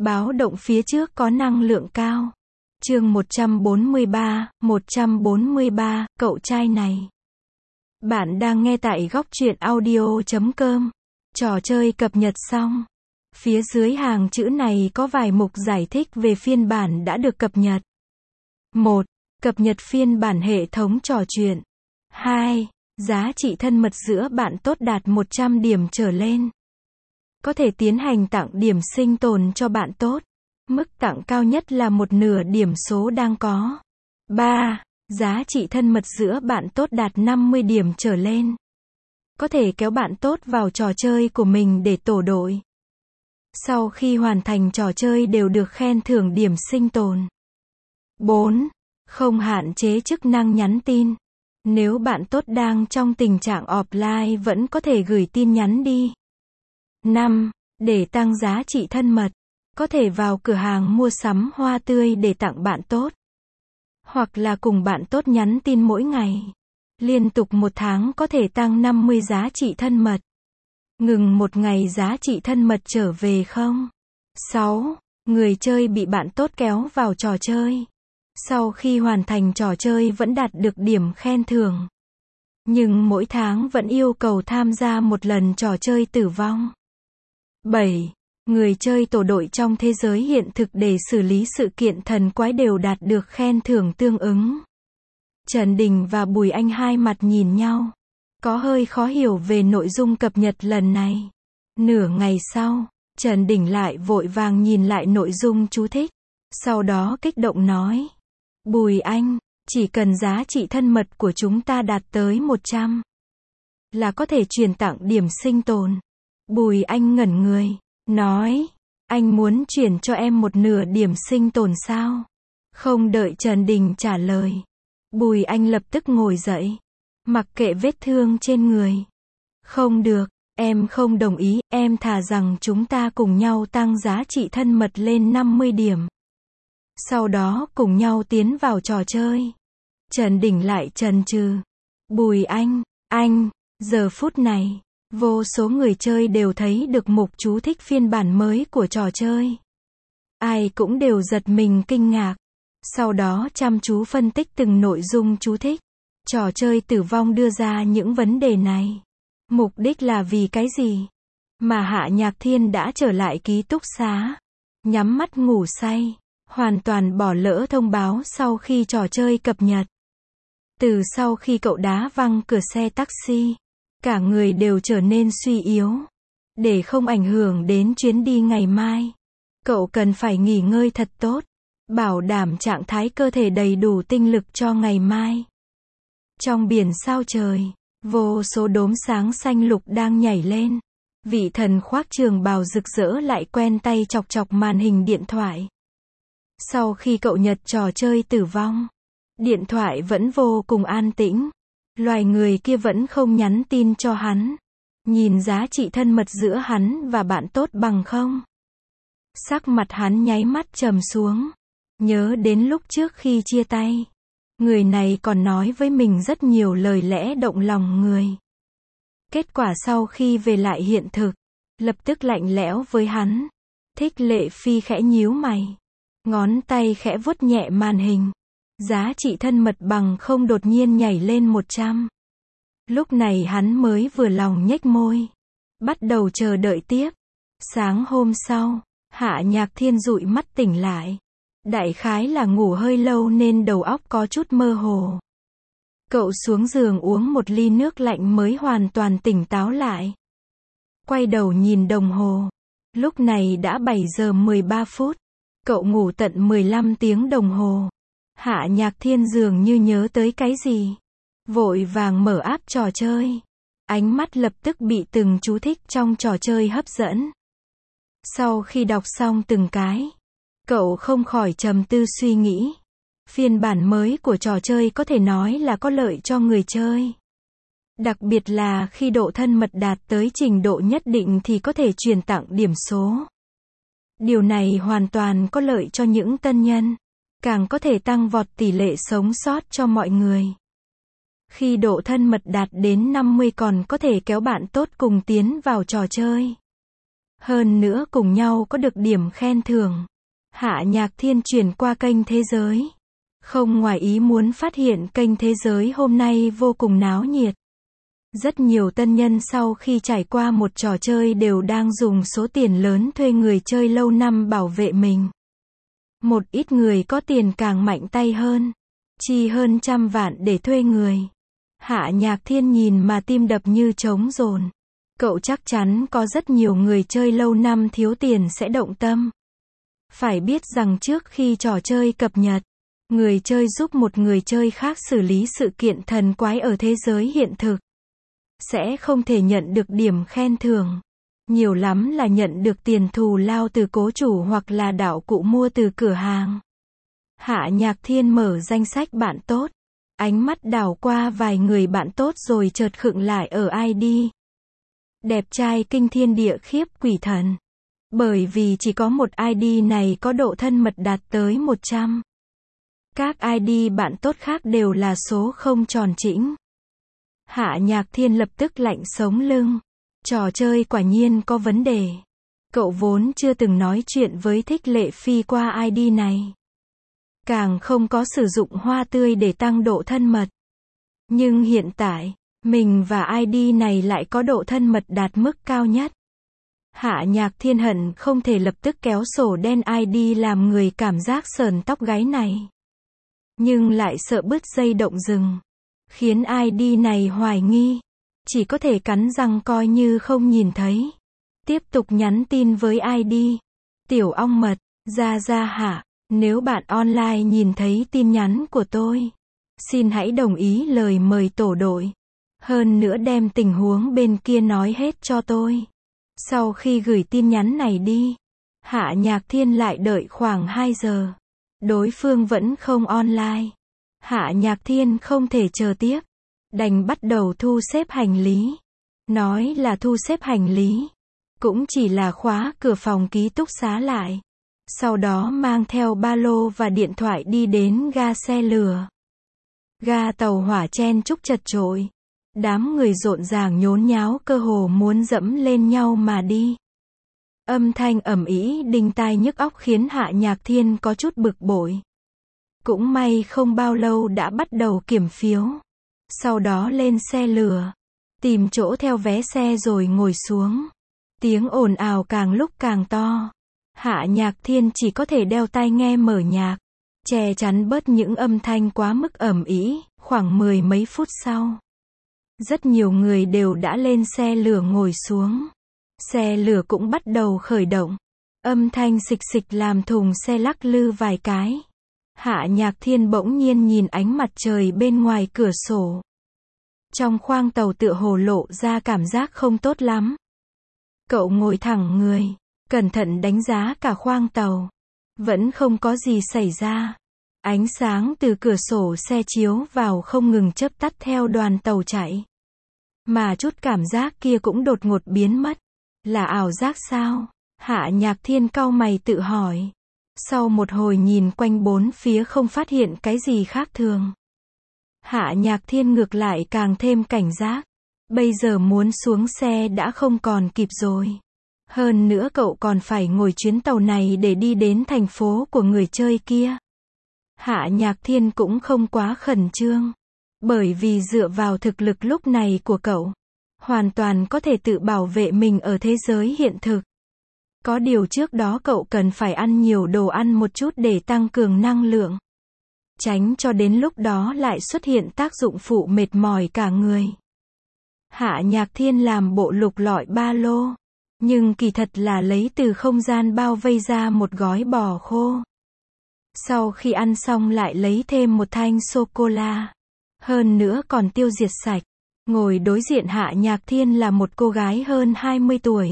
Báo động phía trước có năng lượng cao. Chương 143, cậu trai này. Bạn đang nghe tại góc truyện audio.com. Trò chơi cập nhật xong. Phía dưới hàng chữ này có vài mục giải thích về phiên bản đã được cập nhật. 1. Cập nhật phiên bản hệ thống trò chuyện. 2. Giá trị thân mật giữa bạn tốt đạt 100 điểm trở lên. Có thể tiến hành tặng điểm sinh tồn cho bạn tốt. Mức tặng cao nhất là 1/2 điểm số đang có. 3. Giá trị thân mật giữa bạn tốt đạt 50 điểm trở lên. Có thể kéo bạn tốt vào trò chơi của mình để tổ đội. Sau khi hoàn thành trò chơi đều được khen thưởng điểm sinh tồn. 4. Không hạn chế chức năng nhắn tin. Nếu bạn tốt đang trong tình trạng offline vẫn có thể gửi tin nhắn đi. 5. Để tăng giá trị thân mật, có thể vào cửa hàng mua sắm hoa tươi để tặng bạn tốt. Hoặc là cùng bạn tốt nhắn tin mỗi ngày. Liên tục 1 tháng có thể tăng 50 giá trị thân mật. Ngừng 1 ngày giá trị thân mật trở về không? 6. Người chơi bị bạn tốt kéo vào trò chơi. Sau khi hoàn thành trò chơi vẫn đạt được điểm khen thưởng. Nhưng mỗi tháng vẫn yêu cầu tham gia 1 lần trò chơi tử vong. 7. Người chơi tổ đội trong thế giới hiện thực để xử lý sự kiện thần quái đều đạt được khen thưởng tương ứng. Trần Đình và Bùi Anh hai mặt nhìn nhau. Có hơi khó hiểu về nội dung cập nhật lần này. Nửa ngày sau, Trần Đình lại vội vàng nhìn lại nội dung chú thích. Sau đó kích động nói. Bùi Anh, chỉ cần giá trị thân mật của chúng ta đạt tới 100 là có thể truyền tặng điểm sinh tồn. Bùi Anh ngẩn người, nói, anh muốn chuyển cho em 1/2 điểm sinh tồn sao? Không đợi Trần Đình trả lời. Bùi Anh lập tức ngồi dậy, mặc kệ vết thương trên người. Không được, em không đồng ý, em thà rằng chúng ta cùng nhau tăng giá trị thân mật lên 50 điểm. Sau đó cùng nhau tiến vào trò chơi. Trần Đình lại chần chừ. Bùi anh, giờ phút này, vô số người chơi đều thấy được mục chú thích phiên bản mới của trò chơi. Ai cũng đều giật mình kinh ngạc. Sau đó chăm chú phân tích từng nội dung chú thích. Trò chơi tử vong đưa ra những vấn đề này. Mục đích là vì cái gì? Mà Hạ Nhạc Thiên đã trở lại ký túc xá. Nhắm mắt ngủ say. Hoàn toàn bỏ lỡ thông báo sau khi trò chơi cập nhật. Từ sau khi cậu đá văng cửa xe taxi, cả người đều trở nên suy yếu. Để không ảnh hưởng đến chuyến đi ngày mai, cậu cần phải nghỉ ngơi thật tốt, bảo đảm trạng thái cơ thể đầy đủ tinh lực cho ngày mai. Trong biển sao trời, vô số đốm sáng xanh lục đang nhảy lên. Vị thần khoác trường bào rực rỡ lại quen tay chọc chọc màn hình điện thoại. Sau khi cậu nhật trò chơi tử vong, điện thoại vẫn vô cùng an tĩnh. Loài người kia vẫn không nhắn tin cho hắn. Nhìn giá trị thân mật giữa hắn và bạn tốt bằng không. Sắc mặt hắn nháy mắt trầm xuống. Nhớ đến lúc trước khi chia tay, người này còn nói với mình rất nhiều lời lẽ động lòng người. Kết quả sau khi về lại hiện thực, lập tức lạnh lẽo với hắn. Thích Lệ Phi khẽ nhíu mày, ngón tay khẽ vuốt nhẹ màn hình. Giá trị thân mật bằng không đột nhiên nhảy lên 100. Lúc này hắn mới vừa lòng nhếch môi, bắt đầu chờ đợi tiếp. Sáng hôm sau, Hạ Nhạc Thiên dụi mắt tỉnh lại. Đại khái là ngủ hơi lâu nên đầu óc có chút mơ hồ. Cậu xuống giường uống 1 ly nước lạnh mới hoàn toàn tỉnh táo lại. Quay đầu nhìn đồng hồ. Lúc này đã 7 giờ 13 phút. Cậu ngủ tận 15 tiếng đồng hồ. Hạ Nhạc Thiên dường như nhớ tới cái gì. Vội vàng mở app trò chơi. Ánh mắt lập tức bị từng chú thích trong trò chơi hấp dẫn. Sau khi đọc xong từng cái, cậu không khỏi trầm tư suy nghĩ. Phiên bản mới của trò chơi có thể nói là có lợi cho người chơi. Đặc biệt là khi độ thân mật đạt tới trình độ nhất định thì có thể truyền tặng điểm số. Điều này hoàn toàn có lợi cho những tân nhân. Càng có thể tăng vọt tỷ lệ sống sót cho mọi người. Khi độ thân mật đạt đến 50 còn có thể kéo bạn tốt cùng tiến vào trò chơi. Hơn nữa cùng nhau có được điểm khen thưởng. Hạ Nhạc Thiên chuyển qua kênh Thế Giới. Không ngoài ý muốn phát hiện kênh Thế Giới hôm nay vô cùng náo nhiệt. Rất nhiều tân nhân sau khi trải qua một trò chơi đều đang dùng số tiền lớn thuê người chơi lâu năm bảo vệ mình. Một ít người có tiền càng mạnh tay hơn, chi hơn 100 vạn để thuê người. Hạ Nhạc Thiên nhìn mà tim đập như trống dồn. Cậu chắc chắn có rất nhiều người chơi lâu năm thiếu tiền sẽ động tâm. Phải biết rằng trước khi trò chơi cập nhật, người chơi giúp một người chơi khác xử lý sự kiện thần quái ở thế giới hiện thực, sẽ không thể nhận được điểm khen thưởng. Nhiều lắm là nhận được tiền thù lao từ cố chủ hoặc là đạo cụ mua từ cửa hàng. Hạ Nhạc Thiên mở danh sách bạn tốt. Ánh mắt đảo qua vài người bạn tốt rồi chợt khựng lại ở ID. Đẹp trai kinh thiên địa khiếp quỷ thần. Bởi vì chỉ có một ID này có độ thân mật đạt tới 100. Các ID bạn tốt khác đều là số không tròn chỉnh. Hạ Nhạc Thiên lập tức lạnh sống lưng. Trò chơi quả nhiên có vấn đề. Cậu vốn chưa từng nói chuyện với Thích Lệ Phi qua ID này. Càng không có sử dụng hoa tươi để tăng độ thân mật. Nhưng hiện tại, mình và ID này lại có độ thân mật đạt mức cao nhất. Hạ Nhạc Thiên hận không thể lập tức kéo sổ đen ID làm người cảm giác sờn tóc gáy này. Nhưng lại sợ bứt dây động rừng. Khiến ID này hoài nghi. Chỉ có thể cắn răng coi như không nhìn thấy. Tiếp tục nhắn tin với ID. Tiểu ong mật, ra hạ. Nếu bạn online nhìn thấy tin nhắn của tôi, xin hãy đồng ý lời mời tổ đội. Hơn nữa đem tình huống bên kia nói hết cho tôi. Sau khi gửi tin nhắn này đi, Hạ Nhạc Thiên lại đợi khoảng 2 giờ. Đối phương vẫn không online. Hạ Nhạc Thiên không thể chờ tiếp. Đành bắt đầu thu xếp hành lý. Nói là thu xếp hành lý. Cũng chỉ là khóa cửa phòng ký túc xá lại. Sau đó mang theo ba lô và điện thoại đi đến ga xe lửa. Ga tàu hỏa chen chúc chật chội. Đám người rộn ràng nhốn nháo cơ hồ muốn dẫm lên nhau mà đi. Âm thanh ầm ĩ đinh tai nhức óc khiến Hạ Nhạc Thiên có chút bực bội. Cũng may không bao lâu đã bắt đầu kiểm phiếu. Sau đó lên xe lửa. Tìm chỗ theo vé xe rồi ngồi xuống. Tiếng ồn ào càng lúc càng to. Hạ Nhạc Thiên chỉ có thể đeo tai nghe mở nhạc. Che chắn bớt những âm thanh quá mức ầm ĩ. Khoảng 10 mấy phút sau, rất nhiều người đều đã lên xe lửa ngồi xuống. Xe lửa cũng bắt đầu khởi động. Âm thanh xịch xịch làm thùng xe lắc lư vài cái. Hạ Nhạc Thiên bỗng nhiên nhìn ánh mặt trời bên ngoài cửa sổ. Trong khoang tàu tựa hồ lộ ra cảm giác không tốt lắm. Cậu ngồi thẳng người, cẩn thận đánh giá cả khoang tàu. Vẫn không có gì xảy ra. Ánh sáng từ cửa sổ xe chiếu vào không ngừng chớp tắt theo đoàn tàu chạy. Mà chút cảm giác kia cũng đột ngột biến mất. Là ảo giác sao? Hạ Nhạc Thiên cau mày tự hỏi. Sau một hồi nhìn quanh bốn phía không phát hiện cái gì khác thường. Hạ Nhạc Thiên ngược lại càng thêm cảnh giác. Bây giờ muốn xuống xe đã không còn kịp rồi. Hơn nữa cậu còn phải ngồi chuyến tàu này để đi đến thành phố của người chơi kia. Hạ Nhạc Thiên cũng không quá khẩn trương. Bởi vì dựa vào thực lực lúc này của cậu, hoàn toàn có thể tự bảo vệ mình ở thế giới hiện thực. Có điều trước đó cậu cần phải ăn nhiều đồ ăn một chút để tăng cường năng lượng. Tránh cho đến lúc đó lại xuất hiện tác dụng phụ mệt mỏi cả người. Hạ Nhạc Thiên làm bộ lục lọi ba lô. Nhưng kỳ thật là lấy từ không gian bao vây ra một gói bò khô. Sau khi ăn xong lại lấy thêm một thanh sô-cô-la. Hơn nữa còn tiêu diệt sạch. Ngồi đối diện Hạ Nhạc Thiên là một cô gái hơn 20 tuổi.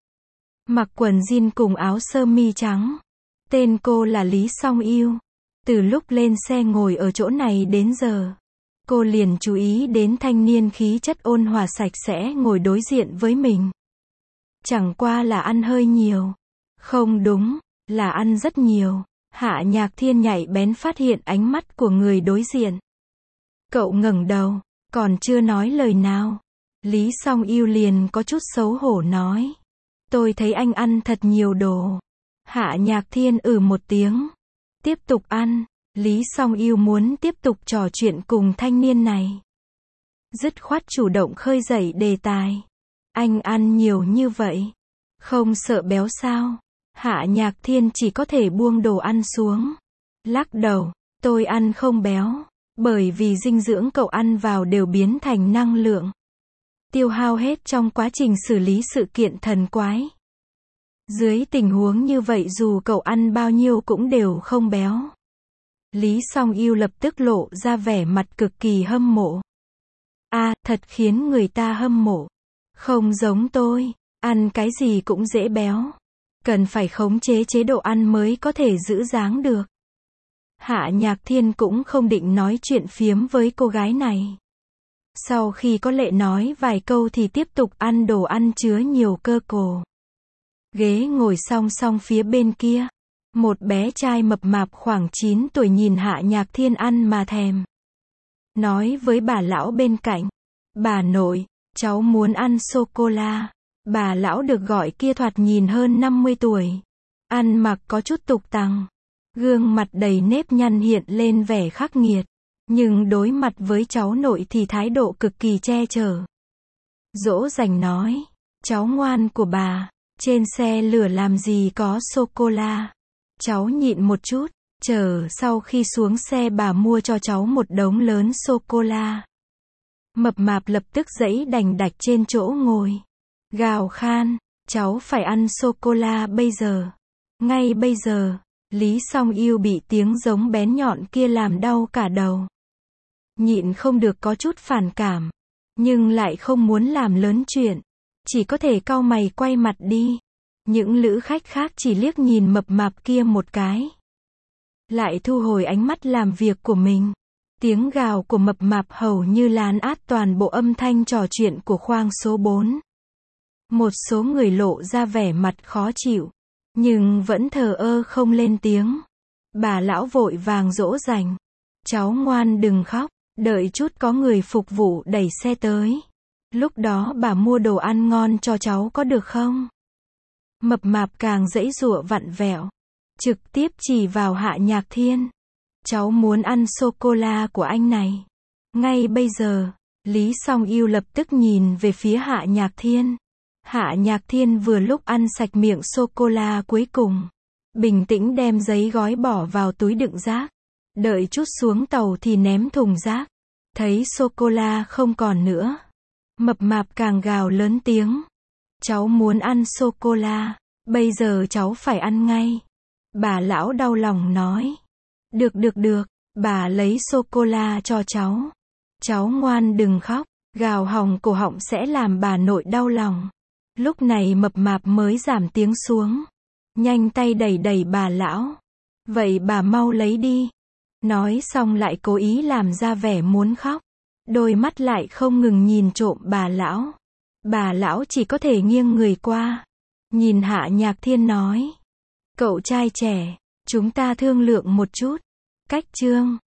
Mặc quần jean cùng áo sơ mi trắng. Tên cô là Lý Song Yêu. Từ lúc lên xe ngồi ở chỗ này đến giờ, cô liền chú ý đến thanh niên khí chất ôn hòa sạch sẽ ngồi đối diện với mình. Chẳng qua là ăn hơi nhiều. Không đúng, là ăn rất nhiều. Hạ Nhạc Thiên nhạy bén phát hiện ánh mắt của người đối diện. Cậu ngẩng đầu, còn chưa nói lời nào. Lý Song Yêu liền có chút xấu hổ nói. Tôi thấy anh ăn thật nhiều đồ. Hạ Nhạc Thiên một tiếng. Tiếp tục ăn. Lý Song Yêu muốn tiếp tục trò chuyện cùng thanh niên này. Dứt khoát chủ động khơi dậy đề tài. Anh ăn nhiều như vậy. Không sợ béo sao? Hạ Nhạc Thiên chỉ có thể buông đồ ăn xuống. Lắc đầu. Tôi ăn không béo. Bởi vì dinh dưỡng cậu ăn vào đều biến thành năng lượng. Tiêu hao hết trong quá trình xử lý sự kiện thần quái. Dưới tình huống như vậy dù cậu ăn bao nhiêu cũng đều không béo. Lý Song Yêu lập tức lộ ra vẻ mặt cực kỳ hâm mộ. Thật khiến người ta hâm mộ. Không giống tôi, ăn cái gì cũng dễ béo. Cần phải khống chế chế độ ăn mới có thể giữ dáng được. Hạ Nhạc Thiên cũng không định nói chuyện phiếm với cô gái này. Sau khi có lệ nói vài câu thì tiếp tục ăn đồ ăn chứa nhiều cơ cổ. Ghế ngồi song song phía bên kia. Một bé trai mập mạp khoảng 9 tuổi nhìn Hạ Nhạc Thiên ăn mà thèm. Nói với bà lão bên cạnh. Bà nội, cháu muốn ăn sô-cô-la. Bà lão được gọi kia thoạt nhìn hơn 50 tuổi. Ăn mặc có chút tục tằng. Gương mặt đầy nếp nhăn hiện lên vẻ khắc nghiệt. Nhưng đối mặt với cháu nội thì thái độ cực kỳ che chở. Dỗ dành nói. Cháu ngoan của bà. Trên xe lửa làm gì có sô-cô-la. Cháu nhịn một chút. Chờ sau khi xuống xe bà mua cho cháu một đống lớn sô-cô-la. Mập mạp lập tức giãy đành đạch trên chỗ ngồi. Gào khan. Cháu phải ăn sô-cô-la bây giờ. Ngay bây giờ. Lý Song Yêu bị tiếng giống bén nhọn kia làm đau cả đầu. Nhịn không được có chút phản cảm. Nhưng lại không muốn làm lớn chuyện. Chỉ có thể cau mày quay mặt đi. Những lữ khách khác chỉ liếc nhìn mập mạp kia một cái. Lại thu hồi ánh mắt làm việc của mình. Tiếng gào của mập mạp hầu như lán át toàn bộ âm thanh trò chuyện của khoang số 4. Một số người lộ ra vẻ mặt khó chịu. Nhưng vẫn thờ ơ không lên tiếng. Bà lão vội vàng dỗ dành. Cháu ngoan đừng khóc. Đợi chút có người phục vụ đẩy xe tới. Lúc đó bà mua đồ ăn ngon cho cháu có được không? Mập mạp càng giãy giụa vặn vẹo. Trực tiếp chỉ vào Hạ Nhạc Thiên. Cháu muốn ăn sô-cô-la của anh này. Ngay bây giờ. Lý Song Yêu lập tức nhìn về phía Hạ Nhạc Thiên. Hạ Nhạc Thiên vừa lúc ăn sạch miệng sô-cô-la cuối cùng. Bình tĩnh đem giấy gói bỏ vào túi đựng rác. Đợi chút xuống tàu thì ném thùng rác. Thấy sô-cô-la không còn nữa. Mập mạp càng gào lớn tiếng. Cháu muốn ăn sô-cô-la. Bây giờ cháu phải ăn ngay. Bà lão đau lòng nói. Được. Bà lấy sô-cô-la cho cháu. Cháu ngoan đừng khóc. Gào hỏng cổ họng sẽ làm bà nội đau lòng. Lúc này mập mạp mới giảm tiếng xuống. Nhanh tay đẩy bà lão. Vậy bà mau lấy đi. Nói xong lại cố ý làm ra vẻ muốn khóc. Đôi mắt lại không ngừng nhìn trộm bà lão. Bà lão chỉ có thể nghiêng người qua. Nhìn Hạ Nhạc Thiên nói. Cậu trai trẻ, chúng ta thương lượng một chút. Cách chương